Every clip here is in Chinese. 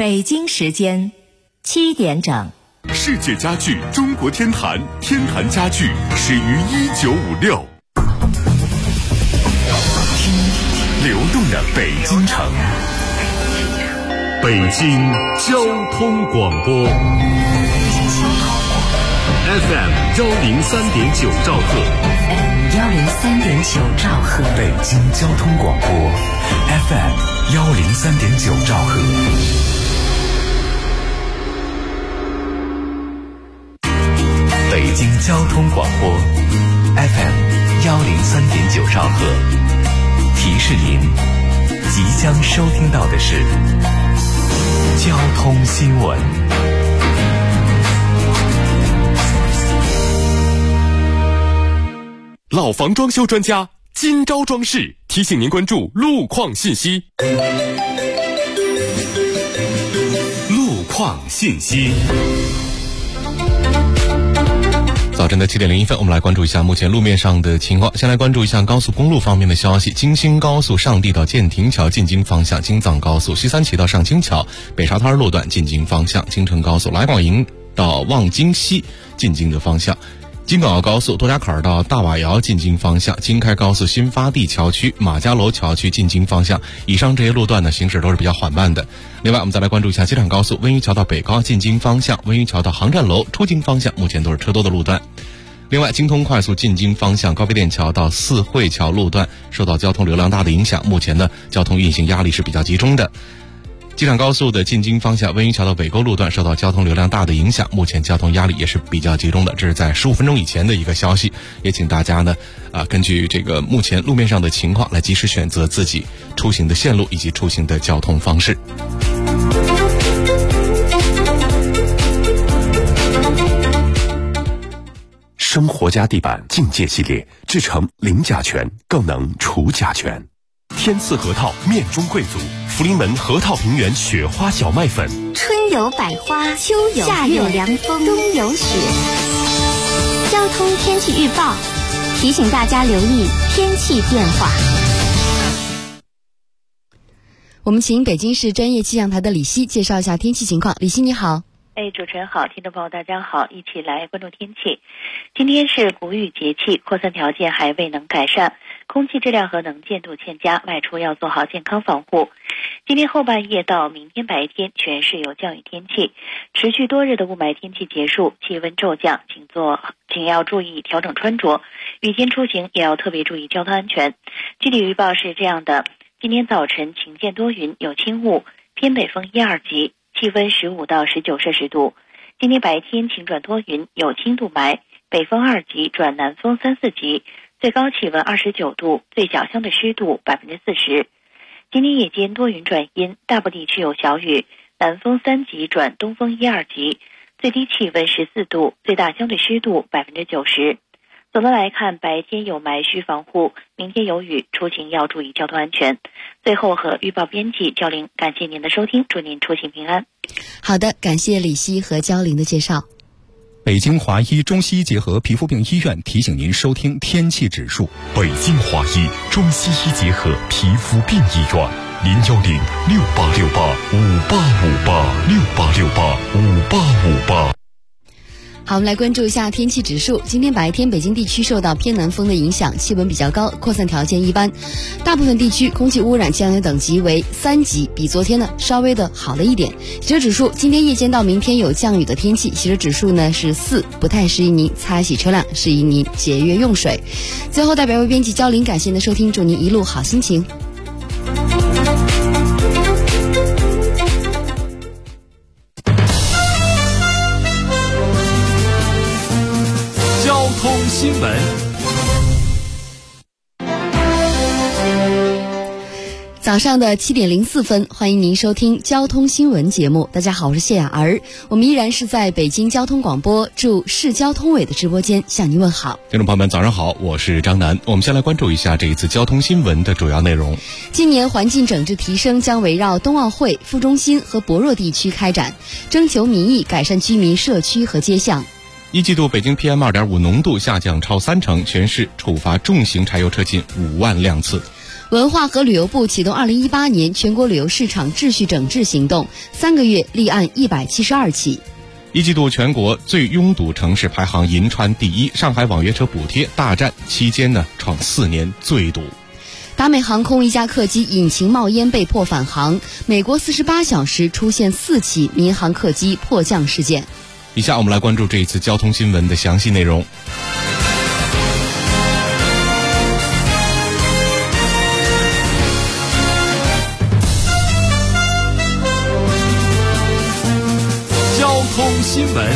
北京时间7点整。 世界家具中国天坛，天坛家具始于1956。流动的北京城，北京交通广播 FM 103.9兆赫 103.9兆赫， 北京交通广播 FM 103.9兆赫。北京交通广播 FM 103.9兆赫，提示您即将收听到的是交通新闻。老房装修专家金招装饰提醒您关注路况信息。路况信息。早晨的7点01分，我们来关注一下目前路面上的情况。先来关注一下高速公路方面的消息。京新高速上地到建亭桥进京方向，京藏高速西三旗到上清桥北沙滩路段进京方向，京承高速来广营到望京西进京的方向，京港澳高速多家坎到大瓦窑进京方向，京开高速新发地桥区马家楼桥区进京方向，以上这些路段呢行驶都是比较缓慢的。另外我们再来关注一下机场高速温榆桥到北高进京方向，温榆桥到航站楼出京方向目前都是车多的路段。另外京通快速进京方向高碑店桥到四惠桥路段受到交通流量大的影响，目前呢交通运行压力是比较集中的。机场高速的进京方向温榆桥到北沟路段受到交通流量大的影响，目前交通压力也是比较集中的，这是在15分钟以前的一个消息，也请大家呢根据这个目前路面上的情况来及时选择自己出行的线路以及出行的交通方式。生活家地板境界系列制成零甲醛，更能除甲醛。天赐核桃面中贵族，福临门核桃平原雪花小麦粉。 春有百花，秋有夏有凉风，冬有雪。交通天气预报提醒大家留意天气变化。 我们请北京市专业气象台的李希介绍一下天气情况。李希你好。 主持人好，听众朋友大家好，一起来关注天气。今天是谷雨节气，扩散条件还未能改善，空气质量和能见度欠佳，外出要做好健康防护。今天后半夜到明天白天全市有降雨天气，持续多日的雾霾天气结束，气温骤降，请要注意调整穿着，雨天出行也要特别注意交通安全。具体预报是这样的：今天早晨晴间多云，有轻雾，偏北风1、2级，气温15到19摄氏度。今天白天晴转多云，有轻度霾，北风2级转南风3、4级，最高气温29度，最小相对湿度40%。今天夜间多云转阴，大部地区有小雨，南风3级转东风1、2级，最低气温14度，最大相对湿度90%。总的来看，白天有霾需防护，明天有雨，出行要注意交通安全。最后和预报编辑焦玲，感谢您的收听，祝您出行平安。 好的，感谢李希和焦玲的介绍。 北京华医中西医结合皮肤病医院提醒您收听天气指数。 北京华医中西医结合皮肤病医院，0106868585858，68685858。 好，我们来关注一下天气指数。今天白天北京地区受到偏南风的影响，气温比较高，扩散条件一般，大部分地区空气污染降油等级为3级，比昨天呢稍微的好了一点。洗车指数今天夜间到明天有降雨的天气，洗车指数呢是4，不太适宜您擦洗车辆，适宜您节约用水。最后代表为编辑焦玲，感谢您的收听，祝您一路好心情。 交通新闻。 早上的7点04分，欢迎您收听交通新闻节目。大家好，我是谢雅儿，我们依然是在北京交通广播驻市交通委的直播间向您问好。 听众朋友们早上好，我是张楠。我们先来关注一下这一次交通新闻的主要内容。 今年环境整治提升将围绕冬奥会、副中心和薄弱地区开展，征求民意，改善居民社区和街巷。 一季度北京 PM2.5 浓度下降超30%，全市处罚重型柴油车近5万辆次。 文化和旅游部启动2018年全国旅游市场秩序整治行动，3个月立案172起。 一季度全国最拥堵城市排行银川第一，上海网约车补贴大战期间创4年最堵。 达美航空一架客机引擎冒烟被迫返航，美国48小时出现4起民航客机迫降事件。 以下我们来关注这一次交通新闻的详细内容。 交通新闻。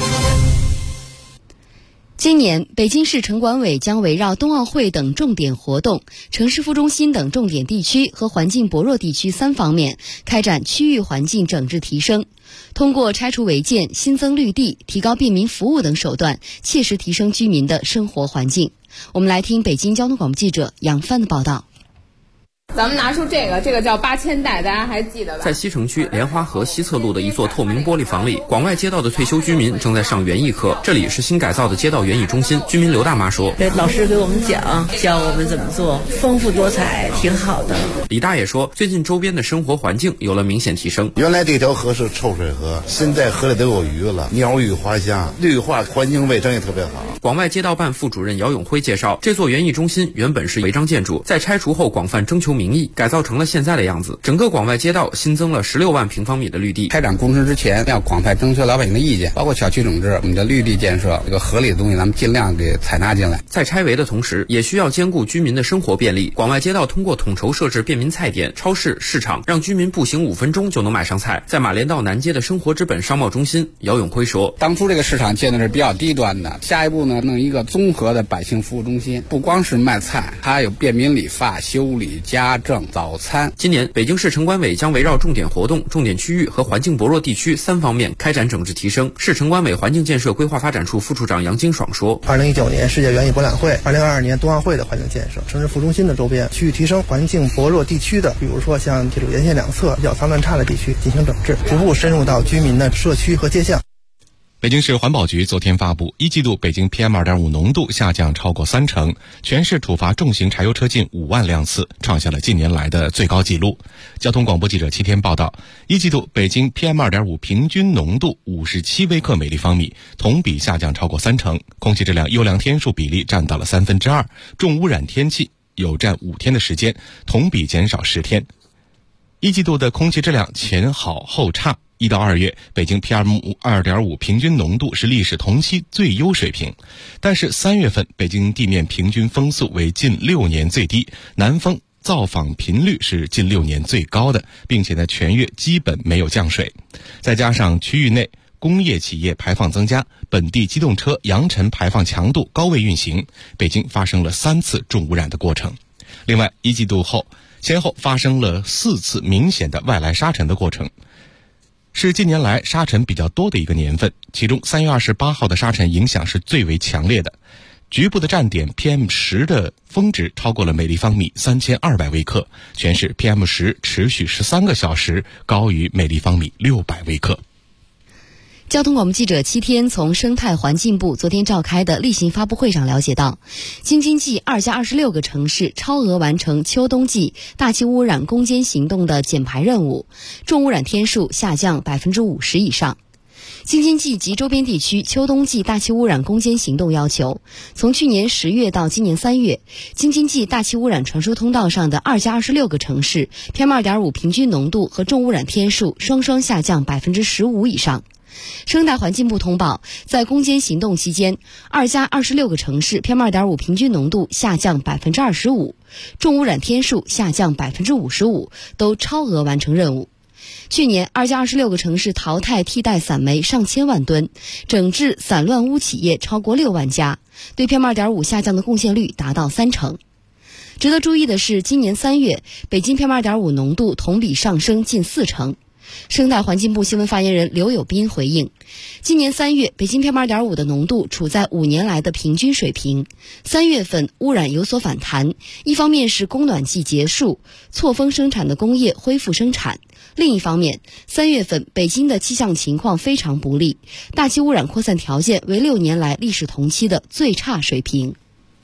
今年，北京市城管委将围绕冬奥会等重点活动、城市副中心等重点地区和环境薄弱地区3方面开展区域环境整治提升，通过拆除违建、新增绿地、提高便民服务等手段，切实提升居民的生活环境。我们来听北京交通广播记者杨帆的报道。 咱们拿出这个叫8000代，大家还记得吧？ 在西城区莲花河西侧路的一座透明玻璃房里，广外街道的退休居民正在上园艺课。这里是新改造的街道园艺中心，居民刘大妈说：“ 老师给我们教我们怎么做，丰富多彩，挺好的。” 李大爷说，最近周边的生活环境有了明显提升。 原来这条河是臭水河，现在河里都有鱼了，鸟语花香，绿化环境卫生也特别好。 广外街道办副主任姚永辉介绍，这座园艺中心原本是违章建筑，在拆除后广泛征求民意，改造成了现在的样子。整个广外街道新增了16万平方米的绿地。 开展工程之前要广泛征求老百姓的意见，包括小区整治、我们的绿地建设，这个合理的东西咱们尽量给采纳进来。 在拆违的同时，也需要兼顾居民的生活便利。广外街道通过统筹设置便民菜点、超市、市场，让居民步行5分钟就能买上菜。在马连道南街的生活之本商贸中心，姚永辉说， 当初这个市场建的是比较低端的，下一步呢，弄一个综合的百姓服务中心，不光是卖菜，还有便民理发、修理、家政、早餐。 今年北京市城管委将围绕重点活动、重点区域和环境薄弱地区3方面开展整治提升。市城管委环境建设规划发展处副处长杨金爽说 ，2019年世界园艺博览会、2022年冬奥会的环境建设、城市副中心的周边区域提升环境薄弱地区的，比如说像铁路沿线两侧比较脏乱差的地区进行整治，逐步深入到居民的社区和街巷。 北京市环保局昨天发布，一季度北京 PM2.5 浓度下降超过30%，全市处罚重型柴油车近5万辆次，创下了近年来的最高纪录。交通广播记者7天报道，一季度北京 PM2.5 平均浓度57微克每立方米，同比下降超过30%，空气质量优良天数比例占到了2/3，重污染天气有占5天的时间，同比减少10天。一季度的空气质量前好后差，1到2月，北京 PM2.5 平均浓度是历史同期最优水平，但是3月份北京地面平均风速为近6年最低，南风造访频率是近6年最高的，并且呢全月基本没有降水。再加上区域内工业企业排放增加，本地机动车扬尘排放强度高位运行，北京发生了3次重污染的过程。另外，一季度后先后发生了4次明显的外来沙尘的过程，是近年来沙尘比较多的一个年份，其中3月28号的沙尘影响是最为强烈的，局部的站点 PM10 的峰值超过了每立方米3200微克，全市 PM10 持续13个小时高于每立方米600微克。 交通广播记者7天从生态环境部昨天召开的例行发布会上了解到，京津冀2加26个城市超额完成秋冬季大气污染攻坚行动的减排任务，重污染天数下降50%以上。京津冀及周边地区秋冬季大气污染攻坚行动要求，从去年10月到今年3月，京津冀大气污染传输通道上的2加26个城市 PM2.5 平均浓度和重污染天数双双下降15%以上。生态环境部通报，在攻坚行动期间，2加26个城市 PM2.5 平均浓度下降25%，重污染天数下降55%，都超额完成任务。去年2加26个城市淘汰替代散煤上千万吨，整治散乱污企业超过6万家，对 PM2.5 下降的贡献率达到30%。值得注意的是，今年3月，北京 PM2.5 浓度同比上升近40%。生态环境部新闻发言人刘友斌回应，今年3月北京 PM2.5 的浓度处在5年来的平均水平，3月份污染有所反弹，一方面是供暖季结束，错峰生产的工业恢复生产，另一方面3月份北京的气象情况非常不利，大气污染扩散条件为6年来历史同期的最差水平。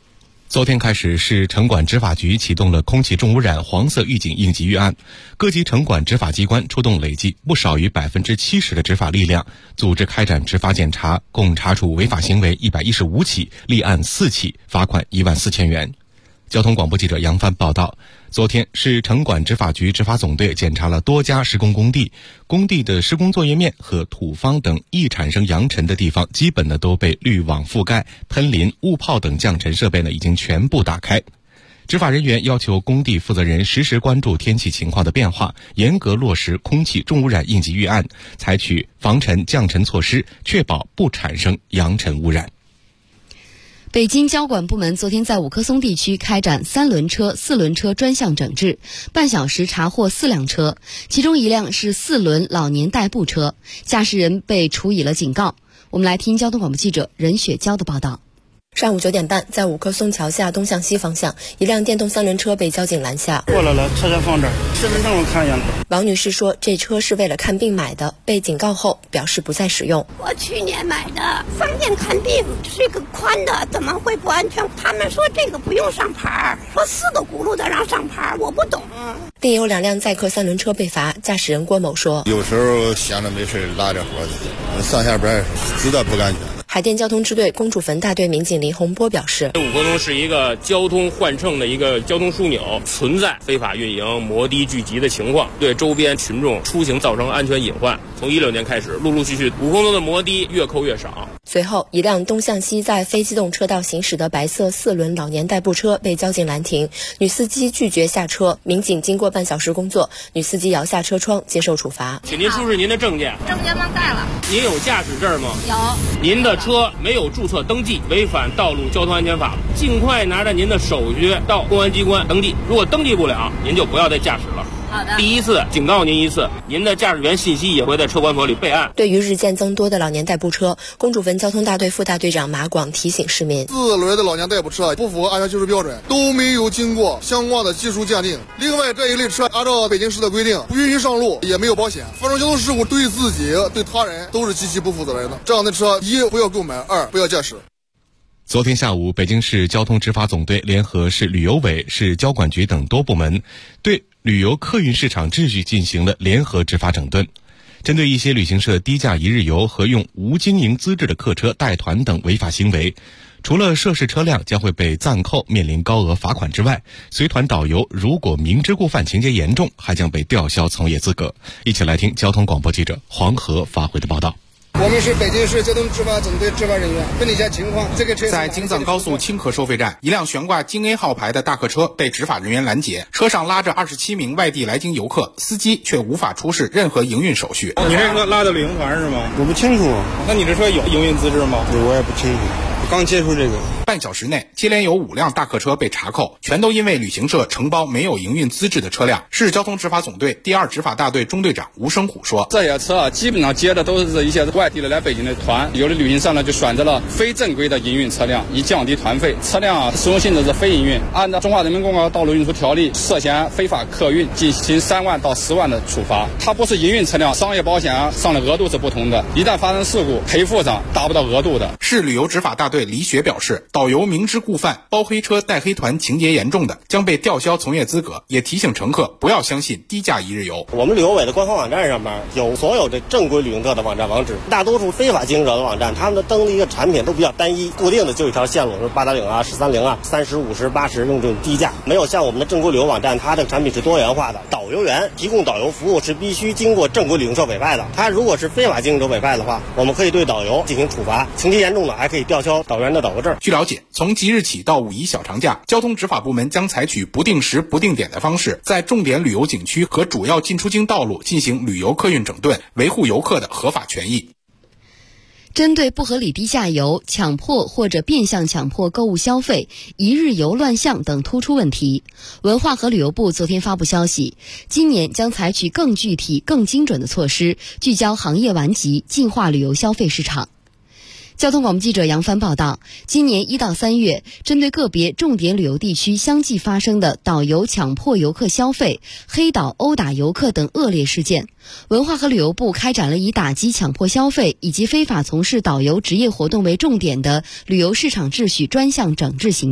昨天开始，市城管执法局启动了空气重污染黄色预警应急预案，各级城管执法机关出动累计不少于70%的执法力量，组织开展执法检查，共查处违法行为115起，立案4起，罚款14000元。交通广播记者杨帆报道，昨天市城管执法局执法总队检查了多家施工工地，工地的施工作业面和土方等易产生扬尘的地方，基本都被滤网覆盖，喷淋、雾炮等降尘设备已经全部打开。执法人员要求工地负责人实时关注天气情况的变化，严格落实空气重污染应急预案，采取防尘降尘措施，确保不产生扬尘污染。 北京交管部门昨天在五棵松地区开展3轮车、4轮车专项整治，半小时查获4辆车，其中1辆是4轮老年代步车，驾驶人被处以了警告。我们来听交通广播记者任雪娇的报道。 上午9点半，在五棵松桥下东向西方向，一辆电动3轮车被交警拦下。 过来了，车先放这儿，身份证我看一眼。 王女士说，这车是为了看病买的，被警告后表示不再使用。 我去年买的，方便看病，是个宽的，怎么会不安全？他们说这个不用上牌，说4个轱辘的让上牌，我不懂。 另有2辆载客3轮车被罚，驾驶人郭某说， 有时候闲着没事拉着活去，上下班实在不安全。 海淀交通支队公主坟大队民警林洪波表示， 五棵松是一个交通换乘的一个交通枢纽，存在非法运营、摩的聚集的情况，对周边群众出行造成安全隐患。从16年开始，陆陆续续五棵松的摩的越扣越少。 随后，一辆东向西在非机动车道行驶的白色4轮老年代步车被交警拦停，女司机拒绝下车，民警经过半小时工作，女司机摇下车窗接受处罚。 请您出示您的证件。 证件忘带了。 您有驾驶证吗？ 有。 您的车没有注册登记，违反道路交通安全法，尽快拿着您的手续到公安机关登记。如果登记不了，您就不要再驾驶了。 好的。 第一次警告您一次，您的驾驶员信息也会在车管所里备案。 对于日渐增多的老年代步车，公主坟交通大队副大队长马广提醒市民 ，4轮的老年代步车不符合安全技术标准，都没有经过相关的技术鉴定。另外，这一类车按照北京市的规定不允许上路，也没有保险，发生交通事故对自己对他人都是极其不负责任的。这样的车，1不要购买，2不要驾驶。 昨天下午，北京市交通执法总队联合市旅游委、市交管局等多部门，对旅游客运市场秩序进行了联合执法整顿。针对一些旅行社低价一日游和用无经营资质的客车带团等违法行为，除了涉事车辆将会被暂扣面临高额罚款之外，随团导游如果明知故犯情节严重，还将被吊销从业资格。一起来听交通广播记者黄河发回的报道。 我们是北京市交通执法总队执法人员，分析一下情况。这个车在京藏高速清河收费站，一辆悬挂京 A 号牌的大客车被执法人员拦截，车上拉着27名外地来京游客，司机却无法出示任何营运手续。 你这车拉的旅行团是吗？ 我不清楚。 那你这车有营运资质吗？ 我也不清楚。刚接触这个。 半小时内，接连有5辆大客车被查扣，全都因为旅行社承包没有营运资质的车辆。市交通执法总队第2执法大队中队长吴生虎说， 这些车基本上接的都是一些外地的来北京的团，有的旅行社呢就选择了非正规的营运车辆，以降低团费。车辆使用性质是非营运，按照《中华人民共和国道路运输条例》，涉嫌非法客运进行3万到10万的处罚。它不是营运车辆，商业保险上的额度是不同的，一旦发生事故，赔付上达不到额度的。 市旅游执法大队李雪表示，导游明知故犯、包黑车带黑团情节严重的，将被吊销从业资格，也提醒乘客不要相信低价一日游。 我们旅游委的官方网站上面有所有的正规旅行社的网站网址，大多数非法经营者的网站，他们的登的一个产品都比较单一，固定的就一条线路，是8达岭啊、130啊、30、50、80，用这种低价，没有像我们的正规旅游网站，它的产品是多元化的。导游员提供导游服务是必须经过正规旅行社委派的，他如果是非法经营者委派的话，我们可以对导游进行处罚，情节严重的还可以吊销导游员的导游证。 据了解，从即日起到5一小长假，交通执法部门将采取不定时不定点的方式，在重点旅游景区和主要进出京道路进行旅游客运整顿，维护游客的合法权益。 针对不合理低价游、强迫或者变相强迫购物消费、一日游乱象等突出问题，文化和旅游部昨天发布消息，今年将采取更具体、更精准的措施，聚焦行业顽疾，净化旅游消费市场。交通广播记者杨帆报道，今年1到3月，针对个别重点旅游地区相继发生的导游强迫游客消费、黑导殴打游客等恶劣事件，文化和旅游部开展了以打击强迫消费以及非法从事导游职业活动为重点的旅游市场秩序专项整治行动。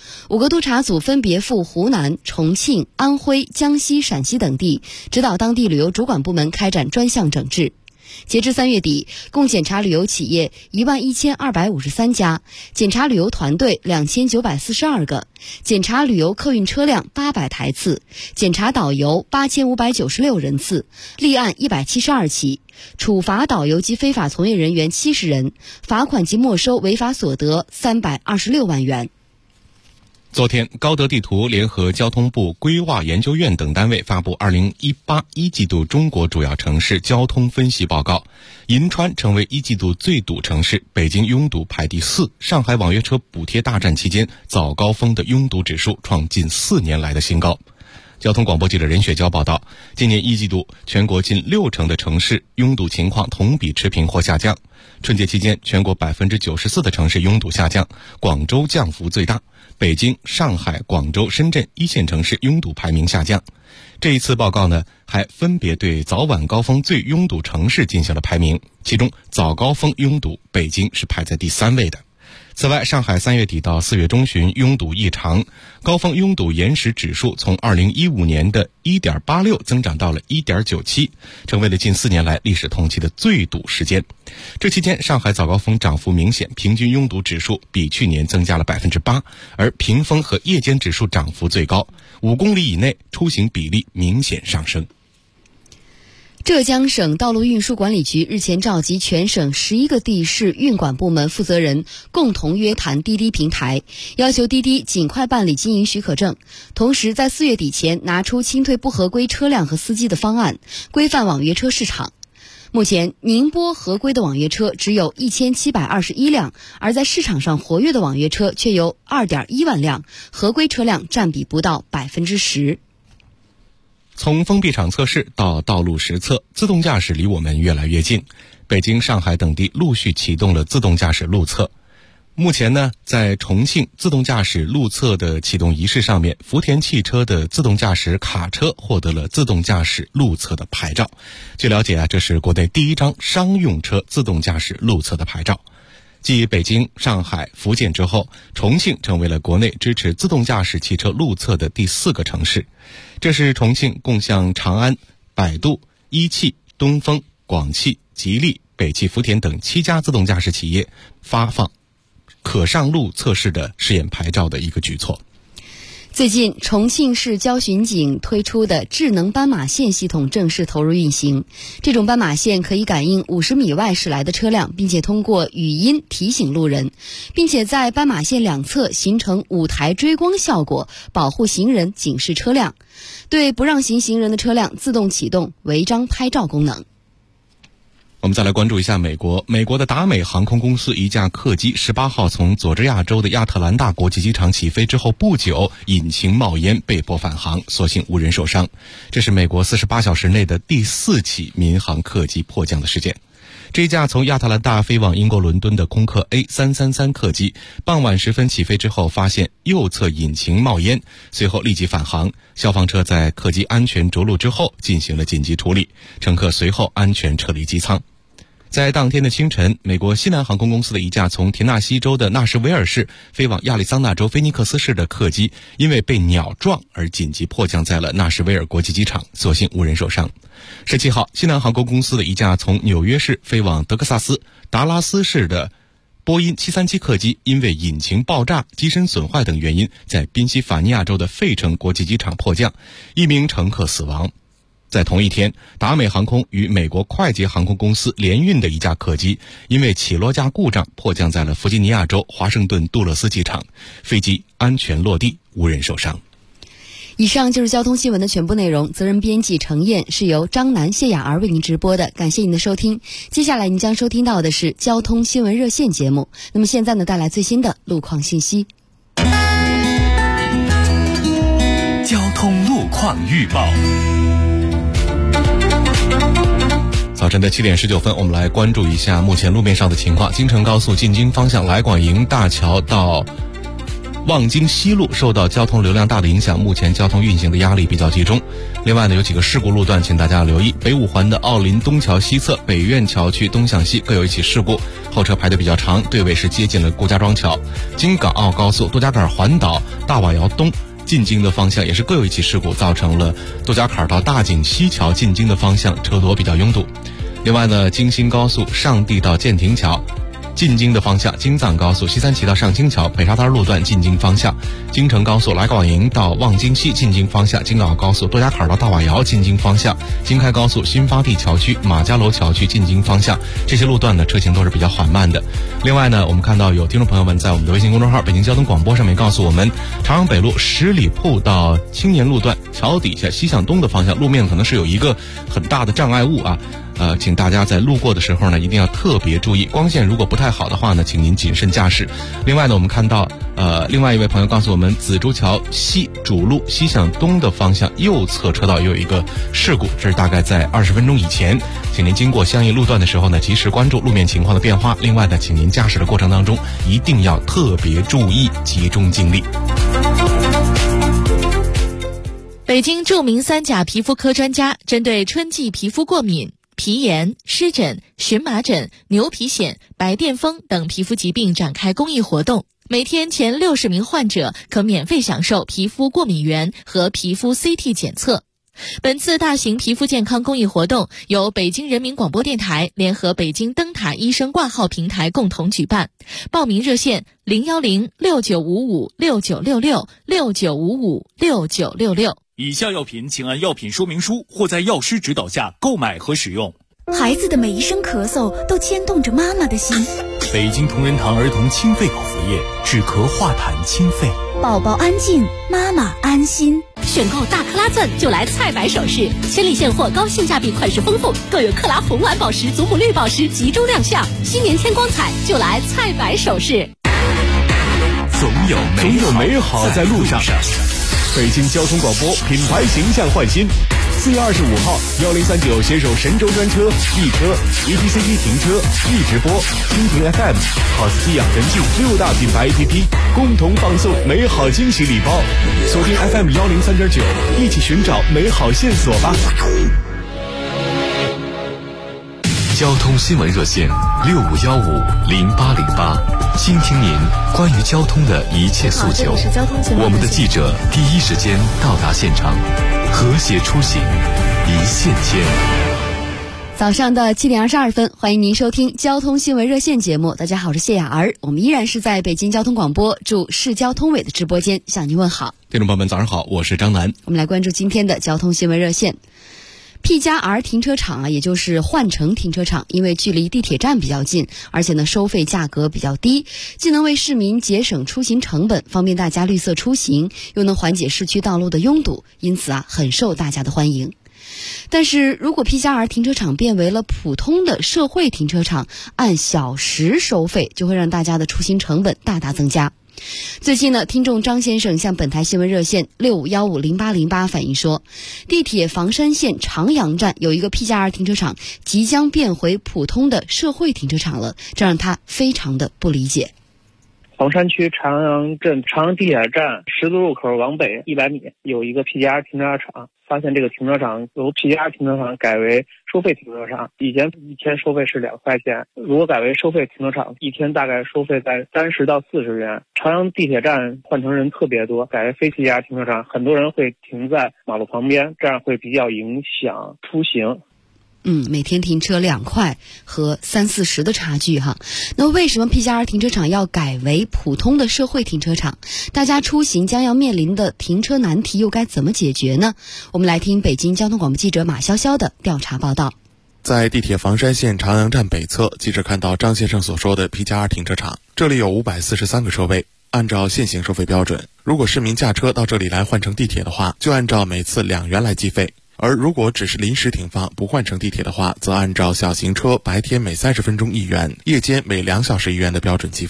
5个督查组分别赴湖南、重庆、安徽、江西、陕西等地，指导当地旅游主管部门开展专项整治。截至3月底，共检查旅游企业11253家，检查旅游团队2942个，检查旅游客运车辆800台次，检查导游8596人次，立案172起，处罚导游及非法从业人员70人，罚款及没收违法所得326万元。 昨天，高德地图联合交通部规划研究院等单位发布2018一季度中国主要城市交通分析报告，银川成为一季度最堵城市，北京拥堵排第4，上海网约车补贴大战期间早高峰的拥堵指数创近4年来的新高。交通广播记者任雪娇报道，今年一季度全国近60%的城市拥堵情况同比持平或下降。春节期间，全国94%的城市拥堵下降，广州降幅最大。北京、上海、广州、深圳一线城市拥堵排名下降。这一次报告呢，还分别对早晚高峰最拥堵城市进行了排名，其中早高峰拥堵，北京是排在第3位的。此外，上海3月底到4月中旬拥堵异常，高峰拥堵延时指数从2015年的 1.86 增长到了 1.97， 成为了近4年来历史同期的最堵时间。这期间，上海早高峰涨幅明显，平均拥堵指数比去年增加了 8%， 而平峰和夜间指数涨幅最高，5公里以内出行比例明显上升。 浙江省道路运输管理局日前召集全省11个地市运管部门负责人共同约谈滴滴平台，要求滴滴尽快办理经营许可证，同时在4月底前拿出清退不合规车辆和司机的方案，规范网约车市场。目前，宁波合规的网约车只有1721辆，而在市场上活跃的网约车却有 2.1万辆，合规车辆占比不到 10%。 从封闭场测试到道路实测，自动驾驶离我们越来越近。北京、上海等地陆续启动了自动驾驶路测。目前呢，在重庆自动驾驶路测的启动仪式上面，福田汽车的自动驾驶卡车获得了自动驾驶路测的牌照。据了解啊，这是国内第1张商用车自动驾驶路测的牌照。继北京、上海、福建之后，重庆成为了国内支持自动驾驶汽车路测的第4个城市。这是重庆共向长安、百度、一汽、东风、广汽、吉利、北汽福田等7家自动驾驶企业发放可上路测试的试验牌照的一个举措。 最近，重庆市交巡警推出的智能斑马线系统正式投入运行。这种斑马线可以感应50米外驶来的车辆，并且通过语音提醒路人，并且在斑马线两侧形成舞台追光效果，保护行人警示车辆。对不让行行人的车辆自动启动违章拍照功能。 我们再来关注一下美国的达美航空公司一架客机18号从佐治亚州的亚特兰大国际机场起飞之后不久，引擎冒烟被迫返航，所幸无人受伤。这是美国48小时内的第4起民航客机迫降的事件。这架从亚特兰大飞往英国伦敦的空客 A333 客机，傍晚时分起飞之后发现右侧引擎冒烟，随后立即返航。消防车在客机安全着陆之后进行了紧急处理，乘客随后安全撤离机舱。在当天的清晨，美国西南航空公司的一架从田纳西州的纳什维尔市飞往亚利桑那州菲尼克斯市的客机，因为被鸟撞而紧急迫降在了纳什维尔国际机场，所幸无人受伤。17号，西南航空公司的一架从纽约市飞往德克萨斯达拉斯市的波音737客机，因为引擎爆炸、机身损坏等原因，在宾夕法尼亚州的费城国际机场迫降，1名乘客死亡。在同一天，达美航空与美国快捷航空公司联运的一架客机，因为起落架故障迫降在了弗吉尼亚州华盛顿杜勒斯机场，飞机安全落地，无人受伤。 以上就是交通新闻的全部内容，责任编辑程燕，是由张楠、谢雅儿为您直播的，感谢您的收听。接下来您将收听到的是交通新闻热线节目。那么现在呢，带来最新的路况信息。 交通路况预报。 早晨的7点19分，我们来关注一下目前路面上的情况。京承高速进京方向来广营大桥到望京西路受到交通流量大的影响，目前交通运行的压力比较集中。另外呢，有几个事故路段，请大家留意。北五环的奥林东桥西侧北苑桥区东向西各有一起事故，后车排得比较长，队尾是接近了顾家庄桥。京港澳高速多家坎环岛大瓦窑东进京的方向也是各有一起事故，造成了多家坎到大井西桥进京的方向车多比较拥堵。另外呢，京新高速上地到建亭桥进京的方向，京藏高速西三旗到上京桥北沙滩路段进京方向，京承高速来广营到望京西进京方向，京港澳高速多家坎到大瓦窑进京方向，京开高速新发地桥区马家楼桥区进京方向，这些路段呢车行都是比较缓慢的。另外呢，我们看到有听众朋友们在我们的微信公众号北京交通广播上面告诉我们，朝阳北路十里铺到青年路段桥底下西向东的方向路面可能是有一个很大的障碍物啊，请大家在路过的时候呢，一定要特别注意，光线如果不太好的话呢，请您谨慎驾驶。另外呢，我们看到另外一位朋友告诉我们，紫竹桥西主路西向东的方向右侧车道又有一个事故，这是大概在20分钟以前，请您经过相应路段的时候呢，及时关注路面情况的变化。另外呢，请您驾驶的过程当中一定要特别注意，集中精力。 北京著名3甲皮肤科专家针对春季皮肤过敏、皮炎、湿疹、荨麻疹、牛皮癣、白癜风等皮肤疾病展开公益活动，每天前60名患者可免费享受皮肤过敏原和皮肤 CT 检测。本次大型皮肤健康公益活动由北京人民广播电台联合北京灯塔医生挂号平台共同举办，报名热线010-6955-6966，6955-6966。 以下药品请按药品说明书或在药师指导下购买和使用。 孩子的每一声咳嗽都牵动着妈妈的心。 北京同仁堂儿童清肺口服液，止咳化痰清肺。 宝宝安静，妈妈安心。 选购大克拉钻就来菜百首饰，千里现货，高性价比，款式丰富，更有克拉红蓝宝石、祖母绿宝石集中亮相。新年添光彩，就来菜百首饰。 总有美好在路上。北京交通广播品牌形象焕新。4月25号，1039携手神州专车、易车、ETC1 停车、易直播、蜻蜓 FM、好斯基养神镜6大品牌 APP 共同放送美好惊喜礼包。锁定 FM 103.9，一起寻找美好线索吧。 交通新闻热线65150808，倾听您关于交通的一切诉求。我们的记者第一时间到达现场，和谐出行，一线牵。 早上的7点22分，欢迎您收听交通新闻热线节目。大家好，我是谢雅儿，我们依然是在北京交通广播驻市交通委的直播间向您问好。 听众朋友们，早上好，我是张楠。 我们来关注今天的交通新闻热线。P+R 停车场也就是换乘停车场，因为距离地铁站比较近，而且呢收费价格比较低，既能为市民节省出行成本，方便大家绿色出行，又能缓解市区道路的拥堵，因此很受大家的欢迎。但是如果 P+R 停车场变为了普通的社会停车场，按小时收费，就会让大家的出行成本大大增加。最近呢，听众张先生向本台新闻热线65150808反映说，地铁房山线长阳站有一个 P+R 停车场即将变回普通的社会停车场了，这让他非常的不理解。 房山区长阳镇长阳地铁站十字路口往北100米有一个 P+R 停车场，发现这个停车场由 P+R 停车场改为收费停车场，以前一天收费是2块钱，如果改为收费停车场，一天大概收费在30到40元。长阳地铁站换乘人特别多，改为非 P+R 停车场，很多人会停在马路旁边，这样会比较影响出行。 每天停车2块和30-40的差距哈。那为什么 P+R 停车场要改为普通的社会停车场？大家出行将要面临的停车难题又该怎么解决呢？我们来听北京交通广播记者马潇潇的调查报道。 在地铁房山线长阳站北侧，记者看到张先生所说的 P+R 停车场，这里有543个车位。按照现行收费标准，如果市民驾车到这里来换乘地铁的话，就按照每次2元来计费。而如果只是临时停放不换乘地铁的话，则按照小型车白天每30分钟1元，夜间每2小时1元的标准计费。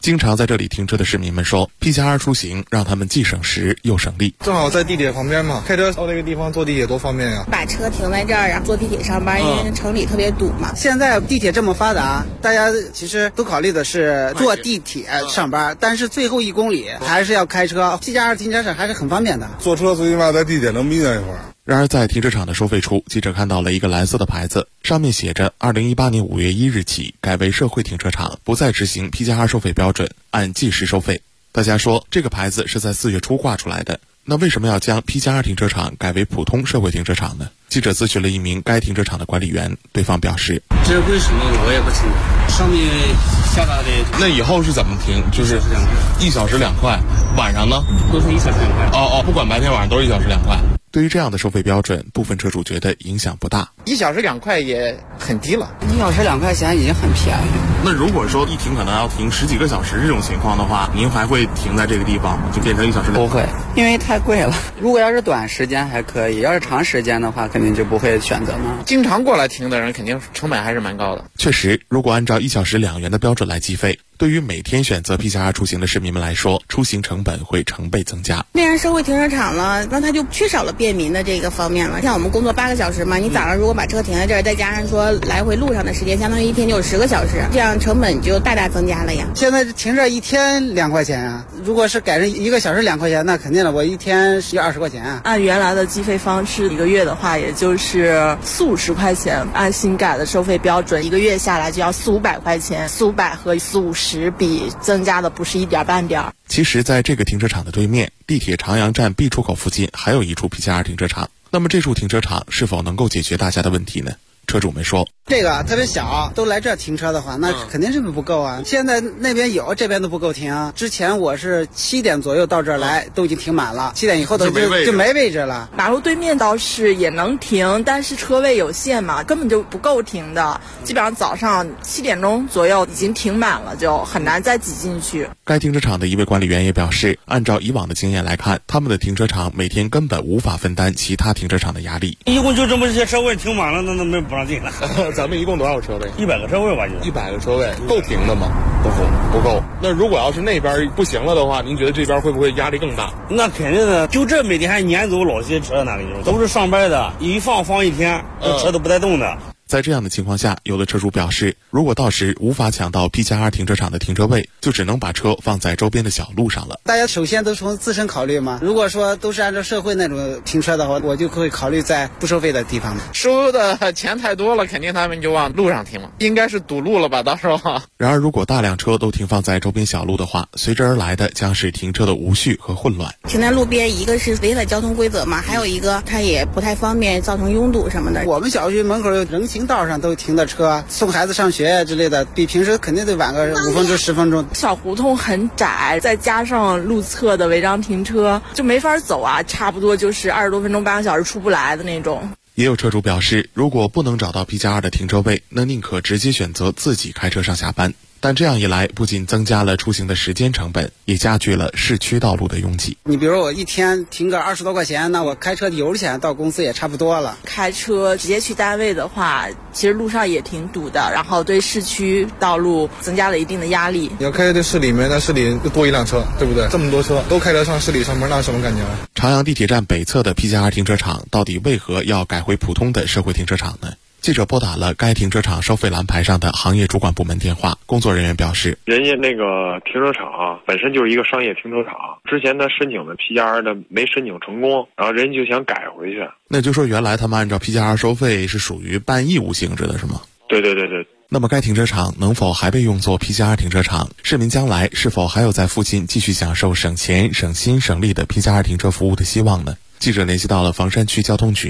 经常在这里停车的市民们说，P+2出行让他们既省时又省力。 正好在地铁旁边嘛，开车到这个地方坐地铁多方便呀！ 把车停在这儿，然后坐地铁上班，因为城里特别堵嘛。 现在地铁这么发达，大家其实都考虑的是坐地铁上班，但是最后1公里还是要开车。P+2停车场还是很方便的， 坐车最起码在地铁能眯上一会儿。 然而，在停车场的收费处，记者看到了一个蓝色的牌子，上面写着2018年5月1日起改为社会停车场，不再执行 P+2收费标准，按计时收费。大家说这个牌子是在4月初挂出来的，那为什么要将 P+2停车场改为普通社会停车场呢？记者咨询了一名该停车场的管理员，对方表示： 这为什么我也不清楚，上面下达的。 那以后是怎么停？就是1小时2块，晚上呢？ 都是1小时2块。 不管白天晚上都是1小时2块。 对于这样的收费标准，部分车主觉得影响不大。 1小时2块也很低了 ，1小时2块钱已经很便宜了。 那如果说一停可能要停10几个小时这种情况的话，您还会停在这个地方吗？就变成1小时2块？ 不会，因为太贵了。如果要是短时间还可以，要是长时间的话，肯定就不会选择嘛。 经常过来停的人，肯定成本还是蛮高的。 确实，如果按照1小时2元的标准来计费，对于每天选择 P+2出行的市民们来说，出行成本会成倍增加。 变成社会停车场了，那它就缺少了便民的这个方面了。像我们工作8个小时嘛，你早上如果把车停在这儿，再加上说来回路上的时间，相当于一天就有10个小时，这样成本就大大增加了呀。 现在停这1天2块钱啊，如果是改成1个小时2块钱，那肯定了，我1天是要20块钱啊。 按原来的计费方式，1个月的话也就是40-50块钱，按新改的收费标准，1个月下来就要400-500块钱，400-500和450比增加的不是一点半点。 其实在这个停车场的对面，地铁长阳站 B 出口附近还有一处 P+2停车场。那么这处停车场是否能够解决大家的问题呢？车主们说， 这个特别小，都来这停车的话，那肯定是不够啊。现在那边有，这边都不够停。之前我是7点左右到这儿来，都已经停满了，7点以后就没位置了。 马路对面倒是也能停，但是车位有限嘛，根本就不够停的。基本上早上7点钟左右已经停满了，就很难再挤进去。 该停车场的一位管理员也表示，按照以往的经验来看，他们的停车场每天根本无法分担其他停车场的压力。 一共就这么些车位停满了，那没不让进了。 咱们一共多少车位 ？100个车位吧 ，100个车位够停的吗？不够。那如果要是那边不行了的话，您觉得这边会不会压力更大？ 那肯定的，就这每天还撵走老些车呢，都是上班的，一放1天，这车都不带动的。 在这样的情况下，有的车主表示，如果到时无法抢到 P+2停车场的停车位，就只能把车放在周边的小路上了。 大家首先都从自身考虑嘛，如果说都是按照社会那种停车的话，我就会考虑在不收费的地方。 收的钱太多了，肯定他们就往路上停了，应该是堵路了吧，到时候。 然而，如果大辆车都停放在周边小路的话，随之而来的将是停车的无序和混乱。 停在路边，一个是违反交通规则嘛，还有一个它也不太方便，造成拥堵什么的。 我们小区门口人行道上都停的车，送孩子上学之类的，比平时肯定得晚个5分钟10分钟。 小胡同很窄，再加上路侧的违章停车，就没法走啊，差不多就是20多分钟半个小时出不来的那种。 也有车主表示，如果不能找到 P+2的停车位，那宁可直接选择自己开车上下班。但这样一来，不仅增加了出行的时间成本，也加剧了市区道路的拥挤。 你比如我1天停个20多块钱，那我开车油钱到公司也差不多了。 开车直接去单位的话，其实路上也挺堵的，然后对市区道路增加了一定的压力。 你要开在市里面，那市里就多1辆车，对不对？这么多车都开车上市里上班，那什么感觉？ 长阳地铁站北侧的 P+2停车场到底为何要改回普通的社会停车场呢？记者拨打了该停车场收费栏牌上的行业主管部门电话，工作人员表示， 人家那个停车场本身就是一个商业停车场，之前他申请的 P+2的没申请成功，然后人家就想改回去。 那就说原来他们按照 P+2收费是属于半义务性质的是吗？ 对。 那么该停车场能否还被用作 P+2停车场？市民将来是否还有在附近继续享受省钱、省心、省力的 P+2停车服务的希望呢？记者联系到了房山区交通局。